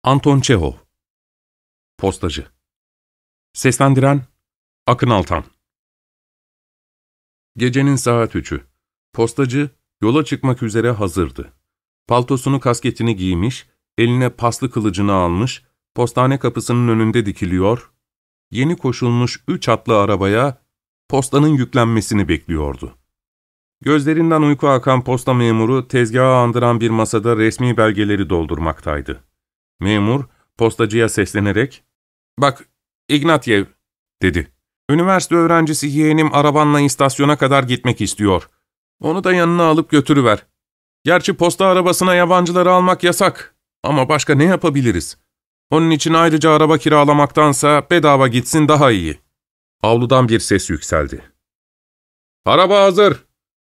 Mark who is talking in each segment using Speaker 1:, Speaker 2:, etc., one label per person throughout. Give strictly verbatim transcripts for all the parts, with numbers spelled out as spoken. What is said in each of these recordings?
Speaker 1: Anton Çehov. Postacı. Seslendiren Akın Altan. Gecenin saat üçü. Postacı yola çıkmak üzere hazırdı. Paltosunu, kasketini giymiş, eline paslı kılıcını almış, postane kapısının önünde dikiliyor, yeni koşulmuş üç atlı arabaya postanın yüklenmesini bekliyordu. Gözlerinden uyku akan posta memuru tezgahı andıran bir masada resmi belgeleri doldurmaktaydı. Memur postacıya seslenerek, ''Bak, Ignatiev'' dedi. ''Üniversite öğrencisi yeğenim arabanla istasyona kadar gitmek istiyor. Onu da yanına alıp götürüver. Gerçi posta arabasına yabancıları almak yasak ama başka ne yapabiliriz? Onun için ayrıca araba kiralamaktansa bedava gitsin daha iyi.'' Avludan bir ses yükseldi. ''Araba hazır.''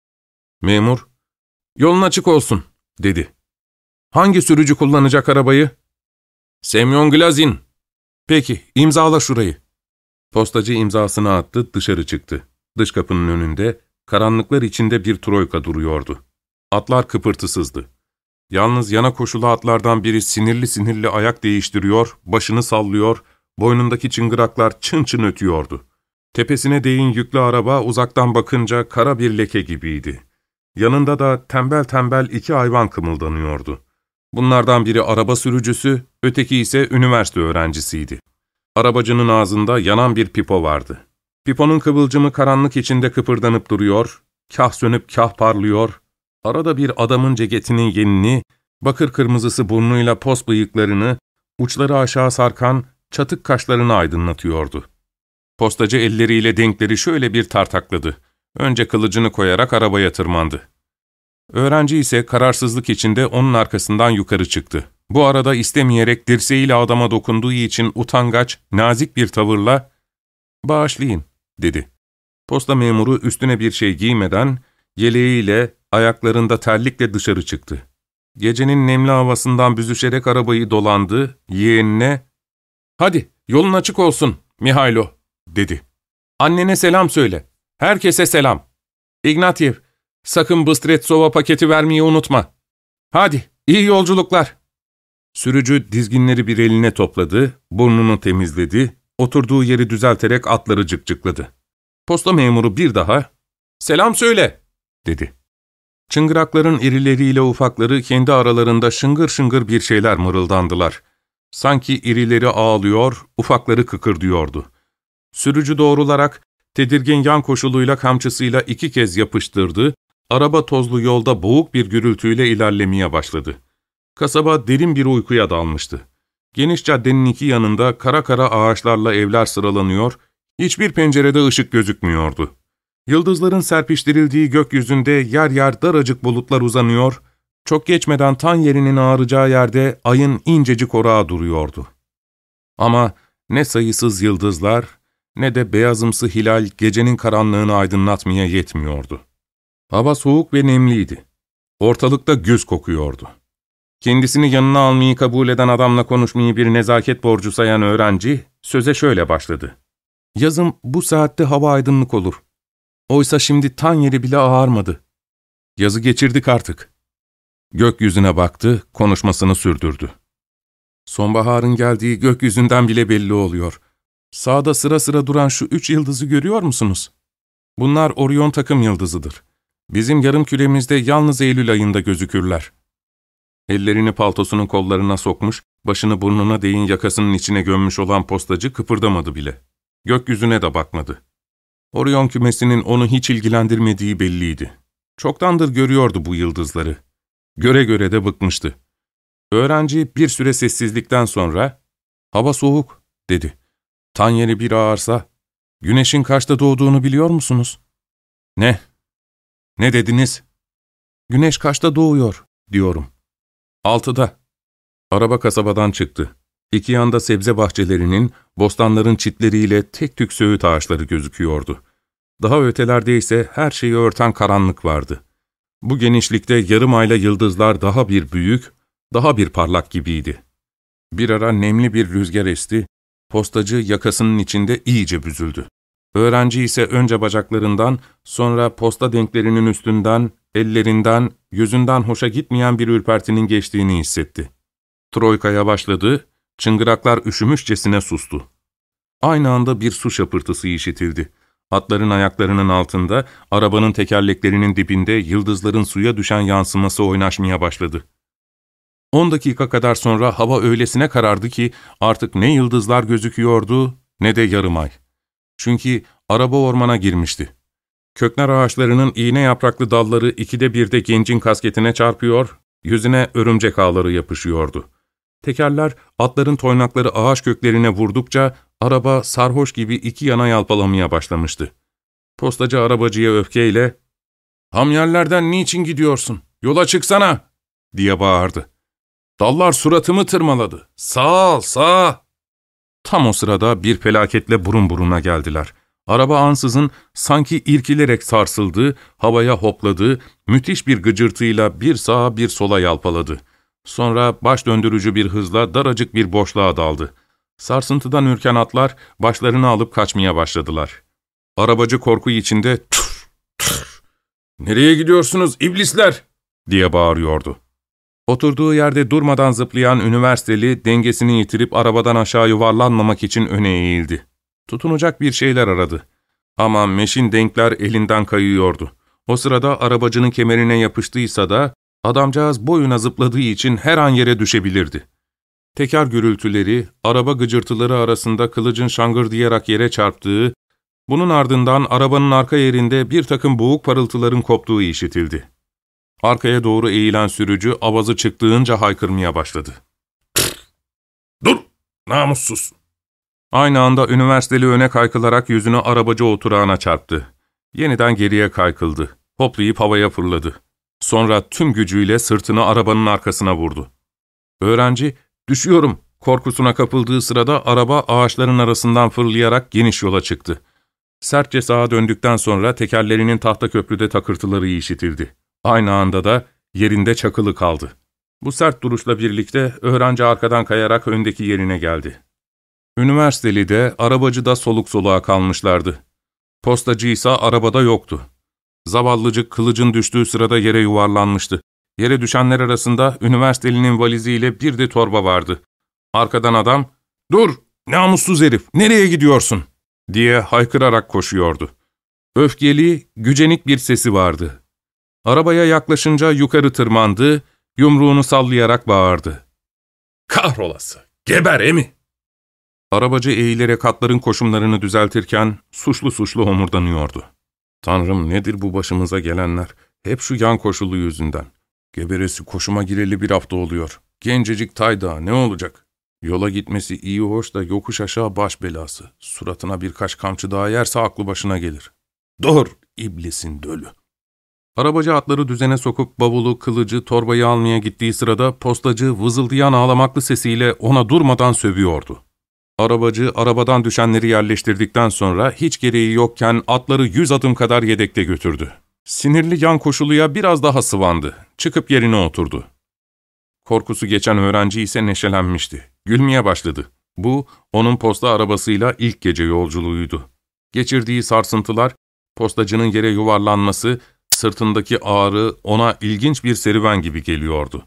Speaker 1: Memur, ''Yolun açık olsun.'' dedi. ''Hangi sürücü kullanacak arabayı?'' ''Semyon Glazin.'' ''Peki, imzala şurayı.'' Postacı imzasını attı, dışarı çıktı. Dış kapının önünde, karanlıklar içinde bir troika duruyordu. Atlar kıpırtısızdı. Yalnız yana koşulu atlardan biri sinirli sinirli ayak değiştiriyor, başını sallıyor, boynundaki çıngıraklar çın çın ötüyordu. Tepesine değin yüklü araba uzaktan bakınca kara bir leke gibiydi. Yanında da tembel tembel iki hayvan kımıldanıyordu. Bunlardan biri araba sürücüsü, öteki ise üniversite öğrencisiydi. Arabacının ağzında yanan bir pipo vardı. Piponun kıvılcımı karanlık içinde kıpırdanıp duruyor, kah sönüp kah parlıyor, arada bir adamın ceketinin yenini, bakır kırmızısı burnuyla pos bıyıklarını, uçları aşağı sarkan çatık kaşlarını aydınlatıyordu. Postacı elleriyle denkleri şöyle bir tartakladı. Önce kılıcını koyarak arabaya tırmandı. Öğrenci ise kararsızlık içinde onun arkasından yukarı çıktı. Bu arada istemeyerek dirseğiyle adama dokunduğu için utangaç, nazik bir tavırla ''Bağışlayın'' dedi. Posta memuru üstüne bir şey giymeden, yeleğiyle, ayaklarında terlikle dışarı çıktı. Gecenin nemli havasından büzüşerek arabayı dolandı, yeğenine ''Hadi, yolun açık olsun, Mihailo'' dedi. ''Annene selam söyle. Herkese selam. Ignatiev, sakın Bystretsova paketi vermeyi unutma. Hadi, iyi yolculuklar.'' Sürücü dizginleri bir eline topladı, burnunu temizledi, oturduğu yeri düzelterek atları cıkcıkladı. Posta memuru bir daha, ''Selam söyle'' dedi. Çıngırakların irileriyle ufakları kendi aralarında şıngır şıngır bir şeyler mırıldandılar. Sanki irileri ağlıyor, ufakları kıkırdıyordu. Sürücü doğrularak, tedirgin yan koşuluyla kamçısıyla iki kez yapıştırdı, araba tozlu yolda boğuk bir gürültüyle ilerlemeye başladı. Kasaba derin bir uykuya dalmıştı. Geniş caddenin iki yanında kara kara ağaçlarla evler sıralanıyor, hiçbir pencerede ışık gözükmüyordu. Yıldızların serpiştirildiği gökyüzünde yer yer daracık bulutlar uzanıyor, çok geçmeden tan yerinin ağaracağı yerde ayın incecik orağı duruyordu. Ama ne sayısız yıldızlar, ne de beyazımsı hilal gecenin karanlığını aydınlatmaya yetmiyordu. Hava soğuk ve nemliydi. Ortalıkta güz kokuyordu. Kendisini yanına almayı kabul eden adamla konuşmayı bir nezaket borcu sayan öğrenci, söze şöyle başladı. ''Yazın bu saatte hava aydınlık olur. Oysa şimdi tan yeri bile ağarmadı. Yazı geçirdik artık.'' Gökyüzüne baktı, konuşmasını sürdürdü. ''Sonbaharın geldiği gökyüzünden bile belli oluyor. Sağda sıra sıra duran şu üç yıldızı görüyor musunuz? Bunlar Orion takım yıldızıdır. Bizim yarım küremizde yalnız Eylül ayında gözükürler.'' Ellerini paltosunun kollarına sokmuş, başını burnuna değin yakasının içine gömmüş olan postacı kıpırdamadı bile. Gökyüzüne de bakmadı. Orion kümesinin onu hiç ilgilendirmediği belliydi. Çoktandır görüyordu bu yıldızları. Göre göre de bıkmıştı. Öğrenci bir süre sessizlikten sonra, ''Hava soğuk'' dedi. ''Tan yeri bir ağarsa, güneşin kaçta doğduğunu biliyor musunuz?'' ''Ne? Ne dediniz?'' ''Güneş kaçta doğuyor, diyorum.'' ''Altıda.'' Araba kasabadan çıktı. İki yanda sebze bahçelerinin, bostanların çitleriyle tek tük söğüt ağaçları gözüküyordu. Daha ötelerde ise her şeyi örten karanlık vardı. Bu genişlikte yarım ayla yıldızlar daha bir büyük, daha bir parlak gibiydi. Bir ara nemli bir rüzgar esti, postacı yakasının içinde iyice büzüldü. Öğrenci ise önce bacaklarından, sonra posta denklerinin üstünden, ellerinden, yüzünden hoşa gitmeyen bir ürpertinin geçtiğini hissetti. Troika'ya başladı, çıngıraklar üşümüşçesine sustu. Aynı anda bir su şapırtısı işitildi. Atların ayaklarının altında, arabanın tekerleklerinin dibinde yıldızların suya düşen yansıması oynaşmaya başladı. On dakika kadar sonra hava öylesine karardı ki artık ne yıldızlar gözüküyordu ne de yarım ay. Çünkü araba ormana girmişti. Köknar ağaçlarının iğne yapraklı dalları ikide birde gencin kasketine çarpıyor, yüzüne örümcek ağları yapışıyordu. Tekerler atların toynakları ağaç köklerine vurdukça araba sarhoş gibi iki yana yalpalamaya başlamıştı. Postacı arabacıya öfkeyle ''Hamyerlerden niçin gidiyorsun? Yola çıksana!'' diye bağırdı. ''Dallar suratımı tırmaladı. Sağ ol, sağ!'' Tam o sırada bir felaketle burun buruna geldiler. Araba ansızın sanki irkilerek sarsıldı, havaya hopladı, müthiş bir gıcırtıyla bir sağa bir sola yalpaladı. Sonra baş döndürücü bir hızla daracık bir boşluğa daldı. Sarsıntıdan ürken atlar başlarını alıp kaçmaya başladılar. Arabacı korku içinde ''Tüf, tüf, nereye gidiyorsunuz iblisler?'' diye bağırıyordu. Oturduğu yerde durmadan zıplayan üniversiteli dengesini yitirip arabadan aşağı yuvarlanmamak için öne eğildi. Tutunacak bir şeyler aradı. Ama meşin denkler elinden kayıyordu. O sırada arabacının kemerine yapıştıysa da adamcağız boyuna zıpladığı için her an yere düşebilirdi. Teker gürültüleri, araba gıcırtıları arasında kılıcın şangırdayarak yere çarptığı, bunun ardından arabanın arka yerinde bir takım boğuk parıltıların koptuğu işitildi. Arkaya doğru eğilen sürücü avazı çıktığınca haykırmaya başladı. ''Dur, namussuz!'' Aynı anda üniversiteli öne kaykılarak yüzünü arabacı oturağına çarptı. Yeniden geriye kaykıldı. Hoplayıp havaya fırladı. Sonra tüm gücüyle sırtını arabanın arkasına vurdu. Öğrenci, ''Düşüyorum!'' korkusuna kapıldığı sırada araba ağaçların arasından fırlayarak geniş yola çıktı. Sertçe sağa döndükten sonra tekerlerinin tahta köprüde takırtıları işitildi. Aynı anda da yerinde çakılı kaldı. Bu sert duruşla birlikte öğrenci arkadan kayarak öndeki yerine geldi. Üniversiteli de, arabacı da soluk soluğa kalmışlardı. Postacı ise arabada yoktu. Zavallıcık kılıcın düştüğü sırada yere yuvarlanmıştı. Yere düşenler arasında üniversitelinin valiziyle bir de torba vardı. Arkadan adam, ''Dur, namussuz herif, nereye gidiyorsun?'' diye haykırarak koşuyordu. Öfkeli, gücenik bir sesi vardı. Arabaya yaklaşınca yukarı tırmandı, yumruğunu sallayarak bağırdı. ''Kahrolası, geber emi!'' Arabacı eğilerek atların koşumlarını düzeltirken suçlu suçlu homurdanıyordu. ''Tanrım, nedir bu başımıza gelenler? Hep şu yan koşulu yüzünden. Geberesi koşuma gireli bir hafta oluyor. Gencecik Tayda ne olacak? Yola gitmesi iyi hoş da yokuş aşağı baş belası. Suratına birkaç kamçı daha yerse aklı başına gelir. Dur, iblisin dölü!'' Arabacı atları düzene sokup bavulu, kılıcı, torbayı almaya gittiği sırada postacı vızıldayan ağlamaklı sesiyle ona durmadan sövüyordu. Arabacı arabadan düşenleri yerleştirdikten sonra hiç gereği yokken atları yüz adım kadar yedekte götürdü. Sinirli yan koşuluya biraz daha sıvandı. Çıkıp yerine oturdu. Korkusu geçen öğrenci ise neşelenmişti. Gülmeye başladı. Bu, onun posta arabasıyla ilk gece yolculuğuydu. Geçirdiği sarsıntılar, postacının yere yuvarlanması, sırtındaki ağrı ona ilginç bir serüven gibi geliyordu.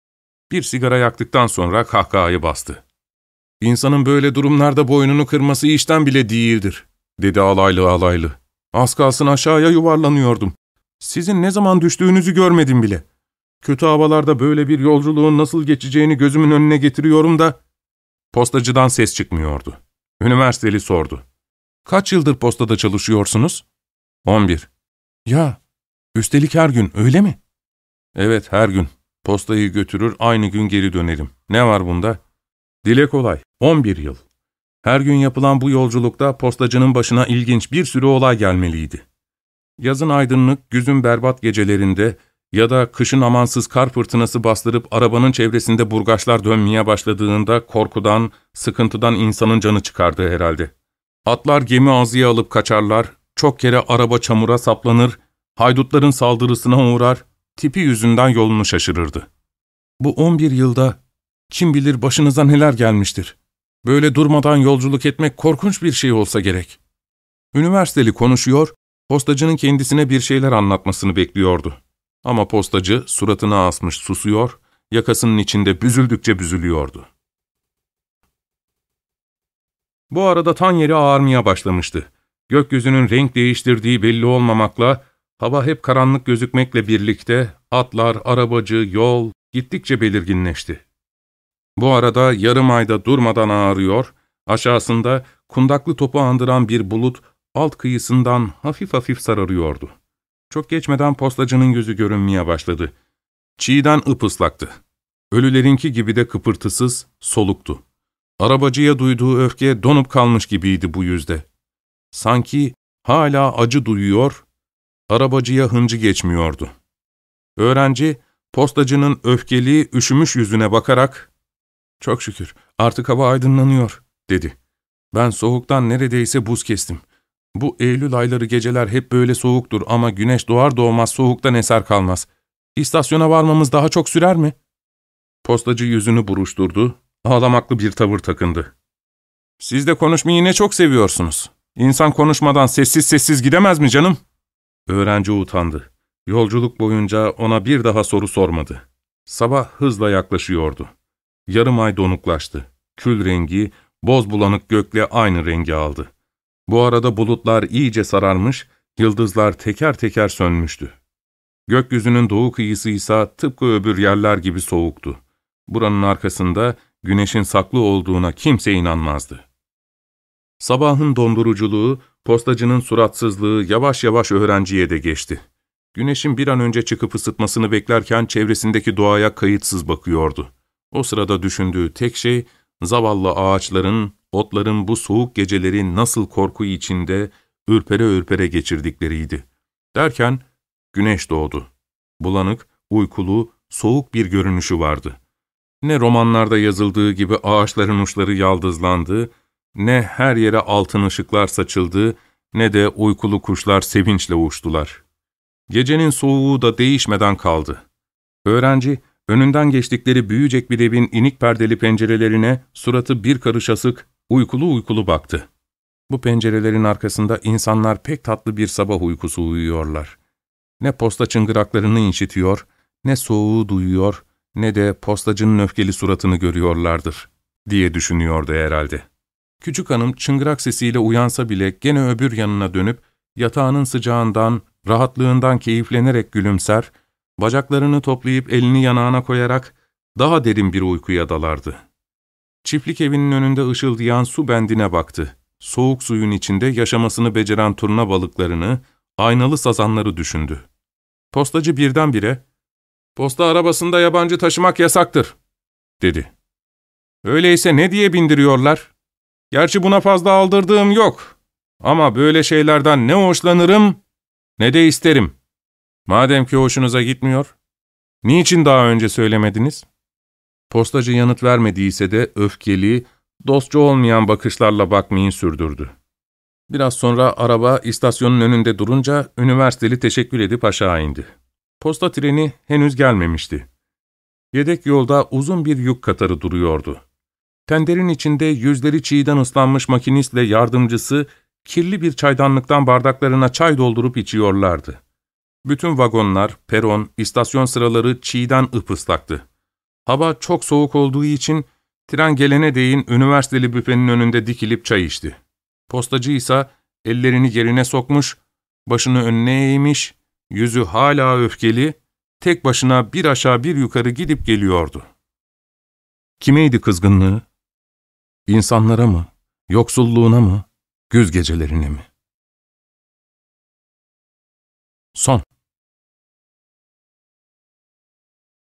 Speaker 1: Bir sigara yaktıktan sonra kahkahayı bastı. ''İnsanın böyle durumlarda boynunu kırması işten bile değildir.'' dedi alaylı alaylı. ''Az kalsın aşağıya yuvarlanıyordum. Sizin ne zaman düştüğünüzü görmedim bile. Kötü havalarda böyle bir yolculuğun nasıl geçeceğini gözümün önüne getiriyorum da...'' Postacıdan ses çıkmıyordu. Üniversiteli sordu. ''Kaç yıldır postada çalışıyorsunuz?'' On bir. ''Ya, üstelik her gün, öyle mi?'' ''Evet, her gün. Postayı götürür, aynı gün geri dönerim. Ne var bunda?'' ''Dile kolay. On bir yıl. Her gün yapılan bu yolculukta postacının başına ilginç bir sürü olay gelmeliydi. Yazın aydınlık, güzün berbat gecelerinde ya da kışın amansız kar fırtınası bastırıp arabanın çevresinde burgaçlar dönmeye başladığında korkudan, sıkıntıdan insanın canı çıkardı herhalde. Atlar gemi ağzıya alıp kaçarlar, çok kere araba çamura saplanır, haydutların saldırısına uğrar, tipi yüzünden yolunu şaşırırdı. Bu on bir yılda kim bilir başınıza neler gelmiştir. Böyle durmadan yolculuk etmek korkunç bir şey olsa gerek. Üniversiteli konuşuyor, postacının kendisine bir şeyler anlatmasını bekliyordu. Ama postacı suratını asmış susuyor, yakasının içinde büzüldükçe büzülüyordu. Bu arada tan yeri ağarmaya başlamıştı. Gökyüzünün renk değiştirdiği belli olmamakla, hava hep karanlık gözükmekle birlikte atlar, arabacı, yol gittikçe belirginleşti. Bu arada yarım ayda durmadan ağarıyor, aşağısında kundaklı topu andıran bir bulut alt kıyısından hafif hafif sararıyordu. Çok geçmeden postacının yüzü görünmeye başladı. Çiğden ıpıslaktı. Ölülerinki gibi de kıpırtısız, soluktu. Arabacıya duyduğu öfke donup kalmış gibiydi bu yüzde. Sanki hala acı duyuyor, arabacıya hıncı geçmiyordu. Öğrenci, postacının öfkeli, üşümüş yüzüne bakarak, ''Çok şükür, artık hava aydınlanıyor.'' dedi. ''Ben soğuktan neredeyse buz kestim. Bu Eylül ayları geceler hep böyle soğuktur ama güneş doğar doğmaz soğuktan eser kalmaz. İstasyona varmamız daha çok sürer mi?'' Postacı yüzünü buruşturdu, ağlamaklı bir tavır takındı. ''Siz de konuşmayı ne çok seviyorsunuz. İnsan konuşmadan sessiz sessiz gidemez mi canım?'' Öğrenci utandı. Yolculuk boyunca ona bir daha soru sormadı. Sabah hızla yaklaşıyordu. Yarım ay donuklaştı. Kül rengi, boz bulanık gökle aynı rengi aldı. Bu arada bulutlar iyice sararmış, yıldızlar teker teker sönmüştü. Gökyüzünün doğu kıyısı ise tıpkı öbür yerler gibi soğuktu. Buranın arkasında güneşin saklı olduğuna kimse inanmazdı. Sabahın donduruculuğu, postacının suratsızlığı yavaş yavaş öğrenciye de geçti. Güneşin bir an önce çıkıp ısıtmasını beklerken çevresindeki doğaya kayıtsız bakıyordu. O sırada düşündüğü tek şey, zavallı ağaçların, otların bu soğuk geceleri nasıl korku içinde, ürpere ürpere geçirdikleriydi. Derken güneş doğdu. Bulanık, uykulu, soğuk bir görünüşü vardı. Ne romanlarda yazıldığı gibi ağaçların uçları yaldızlandı, ne her yere altın ışıklar saçıldı, ne de uykulu kuşlar sevinçle uçtular. Gecenin soğuğu da değişmeden kaldı. Öğrenci, önünden geçtikleri büyüyecek bir evin inik perdeli pencerelerine suratı bir karış asık, uykulu uykulu baktı. Bu pencerelerin arkasında insanlar pek tatlı bir sabah uykusu uyuyorlar. Ne posta çıngıraklarını işitiyor, ne soğuğu duyuyor, ne de postacının öfkeli suratını görüyorlardır, diye düşünüyordu herhalde. Küçük hanım çıngırak sesiyle uyansa bile gene öbür yanına dönüp, yatağının sıcağından, rahatlığından keyiflenerek gülümser, bacaklarını toplayıp elini yanağına koyarak daha derin bir uykuya dalardı. Çiftlik evinin önünde ışıldayan su bendine baktı. Soğuk suyun içinde yaşamasını beceren turna balıklarını, aynalı sazanları düşündü. Postacı birdenbire, ''Posta arabasında yabancı taşımak yasaktır.'' dedi. ''Öyleyse ne diye bindiriyorlar? Gerçi buna fazla aldırdığım yok. Ama böyle şeylerden ne hoşlanırım ne de isterim. Madem ki hoşunuza gitmiyor, niçin daha önce söylemediniz?'' Postacı yanıt vermediyse de öfkeli, dostça olmayan bakışlarla bakmayı sürdürdü. Biraz sonra araba istasyonun önünde durunca üniversiteli teşekkür edip aşağı indi. Posta treni henüz gelmemişti. Yedek yolda uzun bir yük katarı duruyordu. Tenderin içinde yüzleri çiğden ıslanmış makinistle yardımcısı kirli bir çaydanlıktan bardaklarına çay doldurup içiyorlardı. Bütün vagonlar, peron, istasyon sıraları çiğden ıpıslaktı. Hava çok soğuk olduğu için tren gelene değin üniversiteli büfenin önünde dikilip çay içti. Postacı ise ellerini yerine sokmuş, başını önüne eğmiş, yüzü hala öfkeli, tek başına bir aşağı bir yukarı gidip geliyordu. Kimeydi kızgınlığı? İnsanlara mı, yoksulluğuna mı, güz gecelerine mi? Son.